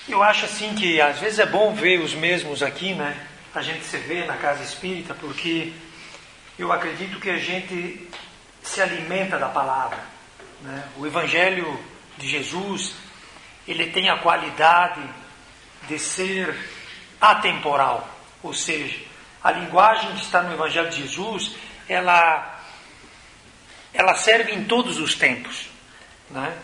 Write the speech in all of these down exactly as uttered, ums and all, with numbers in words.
Eu acho assim que às vezes é bom ver os mesmos aqui, né? A gente se vê na casa espírita, porque eu acredito que a gente se alimenta da palavra, né? O Evangelho de Jesus, ele tem a qualidade de ser atemporal, ou seja, a linguagem que está no Evangelho de Jesus, ela, ela serve em todos os tempos, né?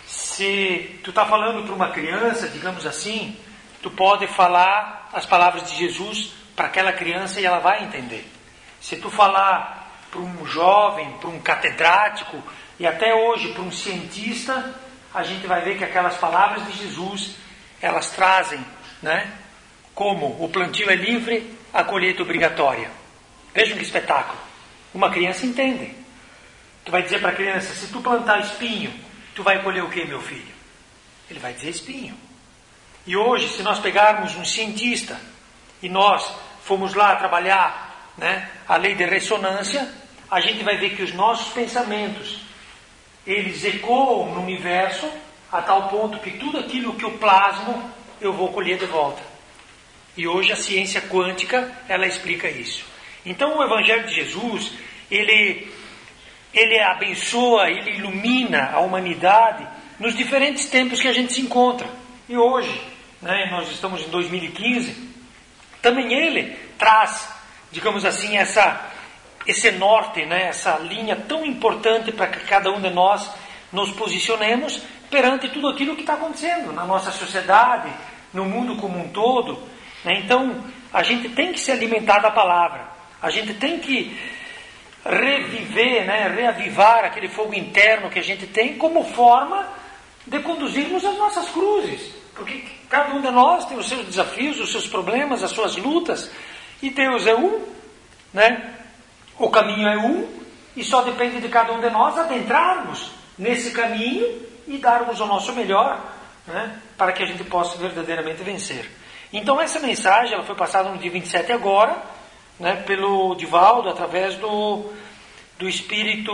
Se tu está falando para uma criança, digamos assim, tu pode falar as palavras de Jesus para aquela criança e ela vai entender. Se tu falar para um jovem, para um catedrático e até hoje para um cientista, a gente vai ver que aquelas palavras de Jesus, elas trazem, né? Como o plantio é livre, a colheita obrigatória. Vejam que espetáculo. Uma criança entende. Tu vai dizer para a criança, se tu plantar espinho, tu vai colher o que, meu filho? Ele vai dizer espinho. E hoje, se nós pegarmos um cientista e nós formos lá trabalhar, né, a lei de ressonância, a gente vai ver que os nossos pensamentos, eles ecoam no universo a tal ponto que tudo aquilo que eu plasmo, eu vou colher de volta. E hoje a ciência quântica, ela explica isso. Então o Evangelho de Jesus, ele, ele abençoa, ele ilumina a humanidade nos diferentes tempos que a gente se encontra. E hoje, né, nós estamos em dois mil e quinze, também ele traz, digamos assim, essa, esse norte, né, essa linha tão importante para que cada um de nós nos posicionemos perante tudo aquilo que está acontecendo na nossa sociedade, no mundo como um todo. Né? Então, a gente tem que se alimentar da palavra. A gente tem que reviver, né, reavivar aquele fogo interno que a gente tem como forma de conduzirmos as nossas cruzes. Porque cada um de nós tem os seus desafios, os seus problemas, as suas lutas. E Deus é um, né? O caminho é um, e só depende de cada um de nós adentrarmos nesse caminho e darmos o nosso melhor, né, para que a gente possa verdadeiramente vencer. Então essa mensagem ela foi passada no dia vinte e sete agora, né, pelo Divaldo, através do, do Espírito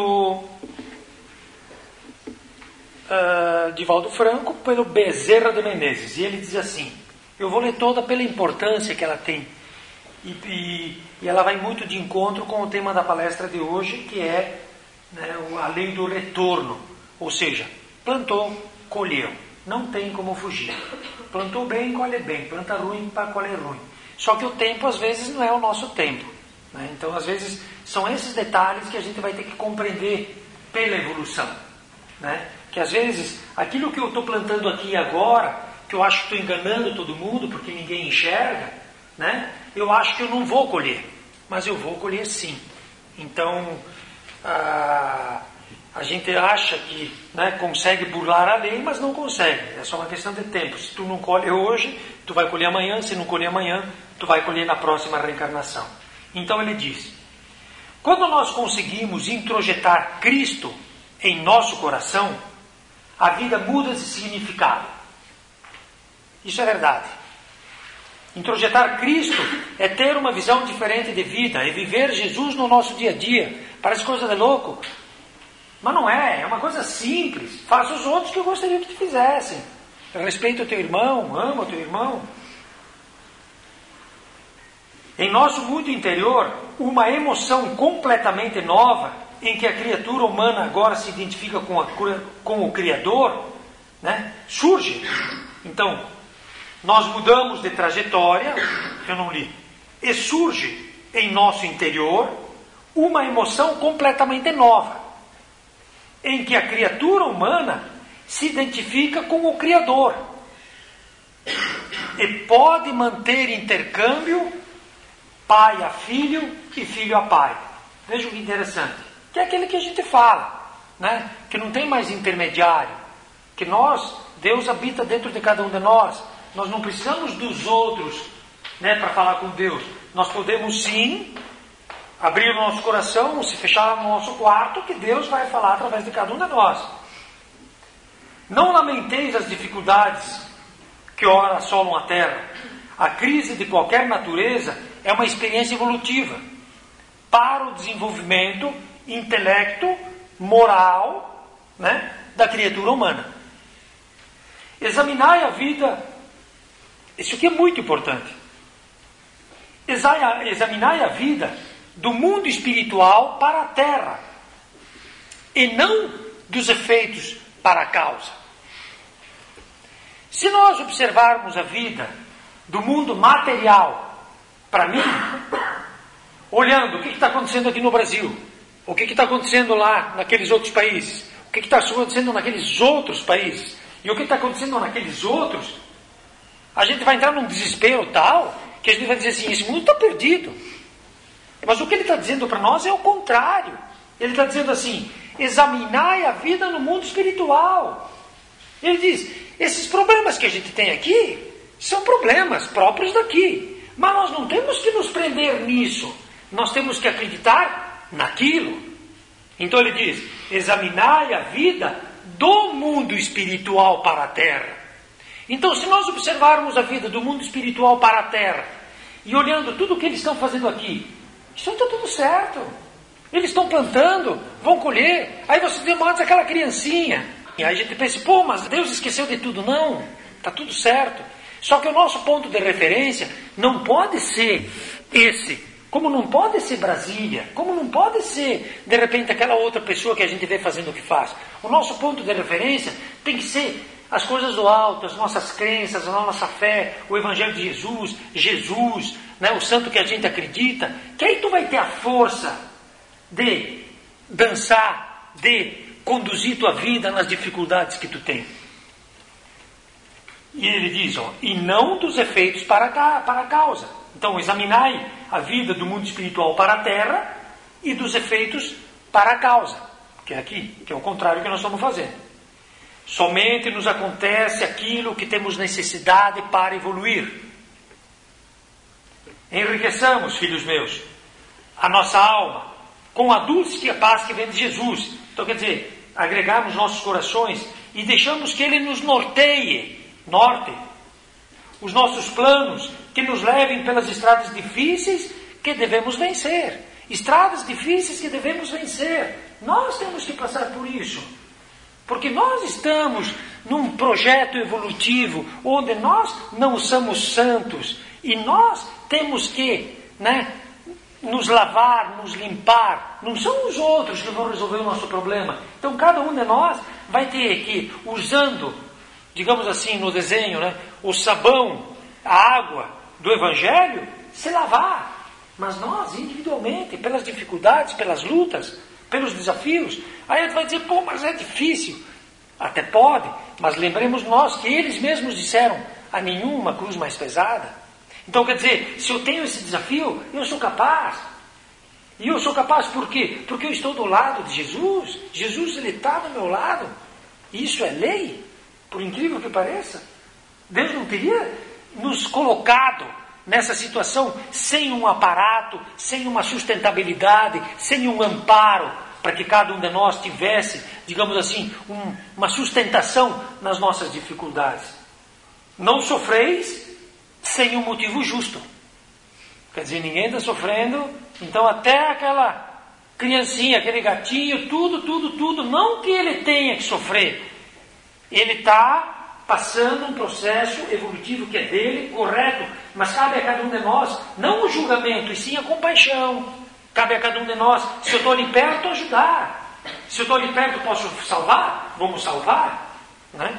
uh, Divaldo Franco, pelo Bezerra de Menezes. E ele diz assim, eu vou ler toda pela importância que ela tem. E, e, e ela vai muito de encontro com o tema da palestra de hoje, que é, né, a lei do retorno. Ou seja, plantou, colheu. Não tem como fugir. Plantou bem, colhe bem. Planta ruim, para colher ruim. Só que o tempo, às vezes, não é o nosso tempo. Né? Então, às vezes, são esses detalhes que a gente vai ter que compreender pela evolução. Né? Que, às vezes, aquilo que eu estou plantando aqui agora, que eu acho que estou enganando todo mundo, porque ninguém enxerga, né? Eu acho que eu não vou colher. Mas eu vou colher sim. Então, a... A gente acha que, né, consegue burlar a lei, mas não consegue. É só uma questão de tempo. Se tu não colhe hoje, tu vai colher amanhã. Se não colher amanhã, tu vai colher na próxima reencarnação. Então ele diz, quando nós conseguimos introjetar Cristo em nosso coração, a vida muda de significado. Isso é verdade. Introjetar Cristo é ter uma visão diferente de vida, é viver Jesus no nosso dia a dia. Parece coisa de louco. Mas não é, é uma coisa simples. Faça os outros que eu gostaria que te fizessem. Respeita o teu irmão, ama o teu irmão. Em nosso mundo interior, uma emoção completamente nova, em que a criatura humana agora se identifica com, a, com o Criador, né, surge. Então, nós mudamos de trajetória, eu não li, e surge em nosso interior uma emoção completamente nova, em que a criatura humana se identifica com o Criador e pode manter intercâmbio pai a filho e filho a pai. Veja que interessante, que é aquele que a gente fala, né? Que não tem mais intermediário, que nós, Deus habita dentro de cada um de nós, nós não precisamos dos outros, né, para falar com Deus. Nós podemos sim abrir o nosso coração, se fechar no nosso quarto, que Deus vai falar através de cada um de nós. Não lamenteis as dificuldades que ora assolam a terra. A crise de qualquer natureza é uma experiência evolutiva para o desenvolvimento intelecto, moral, né, da criatura humana. Examinai a vida Isso aqui é muito importante. Examinai a vida do mundo espiritual para a terra, e não dos efeitos para a causa. Se nós observarmos a vida do mundo material, para mim, olhando o que está acontecendo aqui no Brasil, o que está acontecendo lá naqueles outros países, o que está acontecendo naqueles outros países, e o que está acontecendo naqueles outros, a gente vai entrar num desespero tal, que a gente vai dizer assim, esse mundo está perdido. Mas o que ele está dizendo para nós é o contrário. Ele está dizendo assim, examinai a vida no mundo espiritual. Ele diz, esses problemas que a gente tem aqui, são problemas próprios daqui. Mas nós não temos que nos prender nisso. Nós temos que acreditar naquilo. Então ele diz, examinai a vida do mundo espiritual para a terra. Então, se nós observarmos a vida do mundo espiritual para a terra, e olhando tudo o que eles estão fazendo aqui, isso está tudo certo. Eles estão plantando, vão colher. Aí você tem mais aquela criancinha. E aí a gente pensa, pô, mas Deus esqueceu de tudo. Não, está tudo certo. Só que o nosso ponto de referência não pode ser esse. Como não pode ser Brasília. Como não pode ser, de repente, aquela outra pessoa que a gente vê fazendo o que faz. O nosso ponto de referência tem que ser as coisas do alto, as nossas crenças, a nossa fé, o Evangelho de Jesus, Jesus, né, o santo que a gente acredita, que aí tu vai ter a força de dançar, de conduzir tua vida nas dificuldades que tu tem. E ele diz, ó, e não dos efeitos para a, para a causa. Então, examinai a vida do mundo espiritual para a terra e dos efeitos para a causa, que é aqui, que é o contrário que nós estamos fazendo. Somente nos acontece aquilo que temos necessidade para evoluir. Enriqueçamos, filhos meus, a nossa alma com a dulce paz que vem de Jesus. Então, quer dizer, agregamos nossos corações e deixamos que Ele nos norteie, norte, os nossos planos, que nos levem pelas estradas difíceis que devemos vencer. Estradas difíceis que devemos vencer. Nós temos que passar por isso. Porque nós estamos num projeto evolutivo onde nós não somos santos e nós temos que, né, nos lavar, nos limpar. Não são os outros que vão resolver o nosso problema. Então cada um de nós vai ter que, usando, digamos assim, no desenho, né, o sabão, a água do Evangelho, se lavar. Mas nós, individualmente, pelas dificuldades, pelas lutas, pelos desafios, aí a gente vai dizer, pô, mas é difícil. Até pode, mas lembremos nós que eles mesmos disseram, há nenhuma cruz mais pesada. Então quer dizer, se eu tenho esse desafio, eu sou capaz. E eu sou capaz por quê? Porque eu estou do lado de Jesus. Jesus, Ele está do meu lado. E isso é lei, por incrível que pareça. Deus não teria nos colocado nessa situação sem um aparato, sem uma sustentabilidade, sem um amparo, para que cada um de nós tivesse, digamos assim, um, uma sustentação nas nossas dificuldades. Não sofreis sem um motivo justo. Quer dizer, ninguém está sofrendo, então até aquela criancinha, aquele gatinho, tudo, tudo, tudo, não que ele tenha que sofrer, ele está passando um processo evolutivo que é dele, correto, mas cabe a cada um de nós, não o julgamento, e sim a compaixão. Cabe a cada um de nós, se eu estou ali perto, ajudar. Se eu estou ali perto, posso salvar? Vamos salvar, né?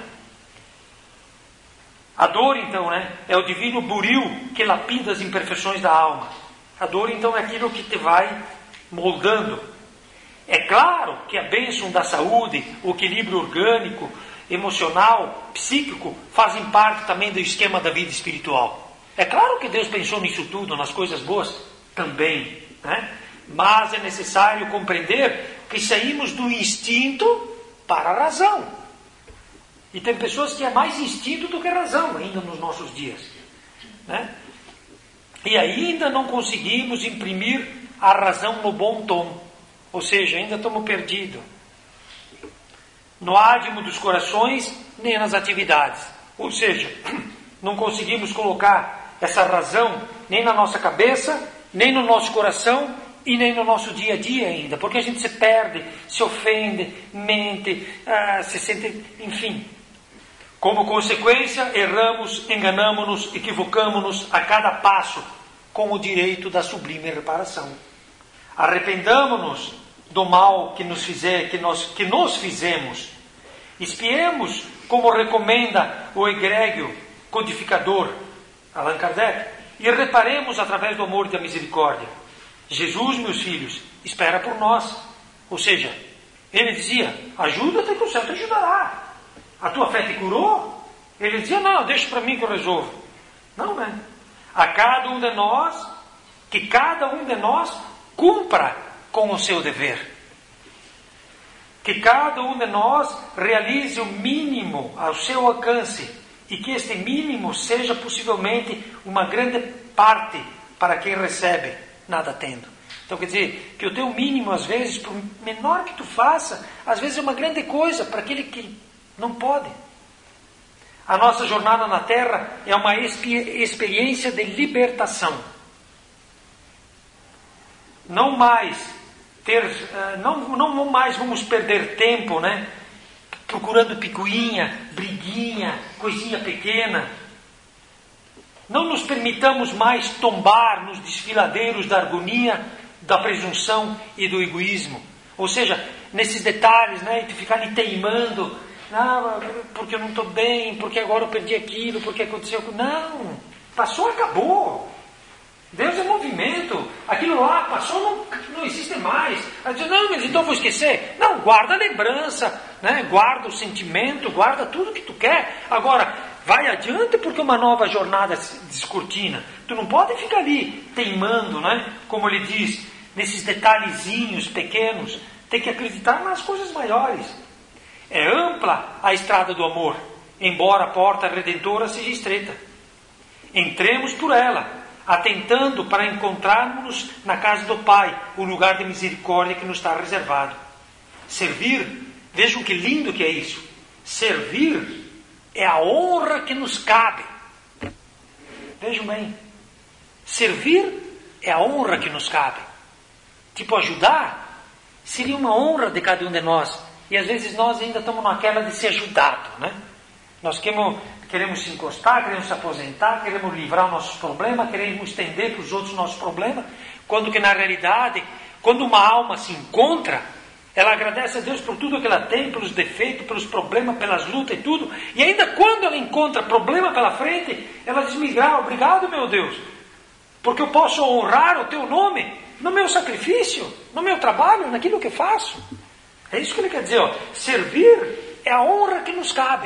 A dor, então, né, é o divino buril que lapida as imperfeições da alma. A dor, então, é aquilo que te vai moldando. É claro que a bênção da saúde, o equilíbrio orgânico, emocional, psíquico, fazem parte também do esquema da vida espiritual. É claro que Deus pensou nisso tudo, nas coisas boas também, né? Mas é necessário compreender que saímos do instinto para a razão. E tem pessoas que é mais instinto do que razão ainda nos nossos dias, né? E ainda não conseguimos imprimir a razão no bom tom. Ou seja, ainda estamos perdidos no ânimo dos corações, nem nas atividades. Ou seja, não conseguimos colocar essa razão nem na nossa cabeça, nem no nosso coração e nem no nosso dia a dia ainda. Porque a gente se perde, se ofende, mente, ah, se sente, enfim. Como consequência, erramos, enganamos-nos, equivocamos-nos a cada passo com o direito da sublime reparação. Arrependamo-nos do mal que nos, fizer, que, nós, que nos fizemos. Espiemos, como recomenda o egrégio codificador Allan Kardec, e reparemos através do amor e da misericórdia. Jesus, meus filhos, espera por nós. Ou seja, ele dizia, ajuda-te que o céu te ajudará. A tua fé te curou? Ele dizia, não, deixa para mim que eu resolvo. Não, né? A cada um de nós, que cada um de nós cumpra com o seu dever. Que cada um de nós realize o mínimo ao seu alcance e que este mínimo seja possivelmente uma grande parte para quem recebe, nada tendo. Então quer dizer, que o teu mínimo às vezes, por menor que tu faça, às vezes é uma grande coisa para aquele que não pode. A nossa jornada na Terra é uma experiência de libertação. Não mais ter, não, não mais vamos perder tempo, né? Procurando picuinha, briguinha, coisinha pequena. Não nos permitamos mais tombar nos desfiladeiros da agonia, da presunção e do egoísmo. Ou seja, nesses detalhes, né? De ficar ali teimando, ah, porque eu não estou bem, porque agora eu perdi aquilo, porque aconteceu. Não, passou, acabou. Deus é movimento. Aquilo lá passou, não, não existe mais. Aí diz, não, mas então eu vou esquecer. Não, guarda a lembrança, né? Guarda o sentimento, guarda tudo que tu quer. Agora, vai adiante porque uma nova jornada se descortina. Tu não pode ficar ali teimando, né? Como ele diz, nesses detalhezinhos pequenos. Tem que acreditar nas coisas maiores. É ampla a estrada do amor, embora a porta redentora seja estreita. Entremos por ela, atentando para encontrarmos na casa do Pai, o lugar de misericórdia que nos está reservado. Servir, vejam que lindo que é isso. Servir é a honra que nos cabe. Vejam bem. Servir é a honra que nos cabe. Tipo, ajudar seria uma honra de cada um de nós. E às vezes nós ainda estamos naquela de ser ajudado, né? Nós queremos, queremos se encostar, queremos se aposentar, queremos livrar os nossos problemas, queremos estender para os outros nossos problemas, quando que na realidade, quando uma alma se encontra, ela agradece a Deus por tudo que ela tem, pelos defeitos, pelos problemas, pelas lutas e tudo, e ainda quando ela encontra problema pela frente, ela diz, ah, obrigado meu Deus, porque eu posso honrar o teu nome no meu sacrifício, no meu trabalho, naquilo que faço. É isso que ele quer dizer, ó. Servir é a honra que nos cabe.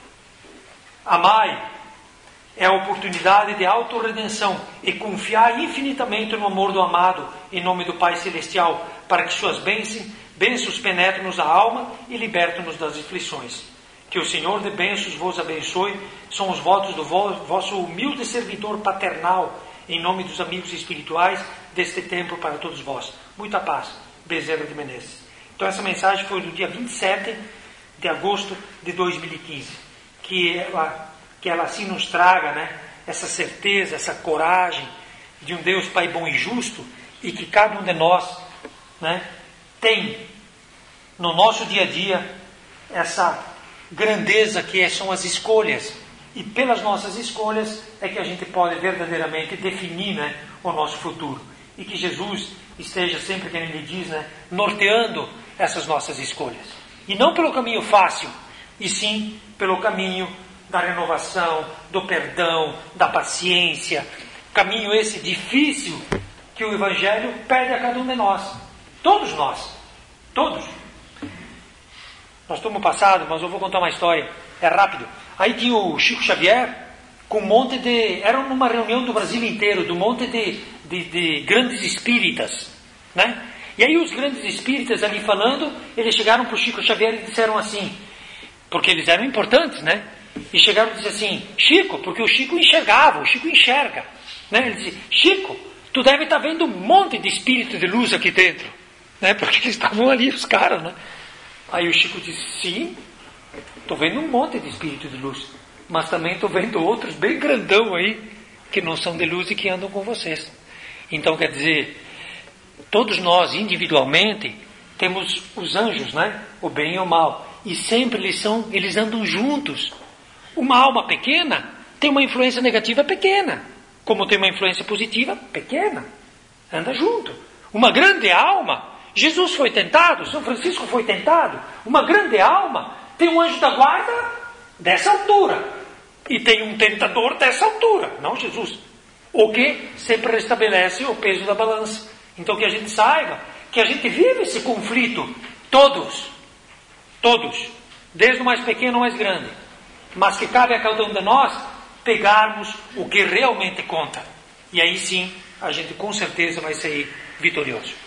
Amai é a oportunidade de autorredenção e confiar infinitamente no amor do amado em nome do Pai Celestial, para que suas bênçãos, bênçãos penetrem-nos a alma e libertem-nos das aflições. Que o Senhor de bênçãos vos abençoe, são os votos do vosso humilde servidor paternal, em nome dos amigos espirituais deste templo para todos vós. Muita paz. Bezerra de Menezes. Então essa mensagem foi do dia vinte e sete de agosto de dois mil e quinze. Que ela, que ela assim nos traga, né, essa certeza, essa coragem de um Deus Pai bom e justo, e que cada um de nós, né, tem no nosso dia a dia essa grandeza que são as escolhas. E pelas nossas escolhas é que a gente pode verdadeiramente definir, né, o nosso futuro. E que Jesus esteja sempre, que ele diz, né, norteando essas nossas escolhas. E não pelo caminho fácil, e sim pelo caminho da renovação, do perdão, da paciência. Caminho esse difícil que o Evangelho pede a cada um de nós. Todos nós. Todos. Nós estamos passados, mas eu vou contar uma história. É rápido. Aí tinha o Chico Xavier com um monte de... Era numa reunião do Brasil inteiro, de um monte de, de, de grandes espíritas, né? E aí os grandes espíritas ali falando, eles chegaram para o Chico Xavier e disseram assim, porque eles eram importantes, né? E chegaram e disseram assim, Chico, porque o Chico enxergava, o Chico enxerga, né? Ele disse, Chico, tu deve estar vendo um monte de espírito de luz aqui dentro, né? Porque eles estavam ali, os caras, né? Aí o Chico disse, sim, estou vendo um monte de espírito de luz, mas também estou vendo outros bem grandão aí, que não são de luz e que andam com vocês. Então quer dizer, todos nós individualmente temos os anjos, né? O bem e o mal. E sempre eles, são, eles andam juntos. uma alma pequena tem uma influência negativa pequena, como tem uma influência positiva pequena. Anda junto. Uma grande alma, Jesus foi tentado, São Francisco foi tentado. Uma grande alma tem um anjo da guarda dessa altura e tem um tentador dessa altura, não Jesus. O que sempre restabelece o peso da balança. Então que a gente saiba que a gente vive esse conflito, todos, todos, desde o mais pequeno ao mais grande, mas que cabe a cada um de nós pegarmos o que realmente conta. E aí sim, a gente com certeza vai sair vitorioso.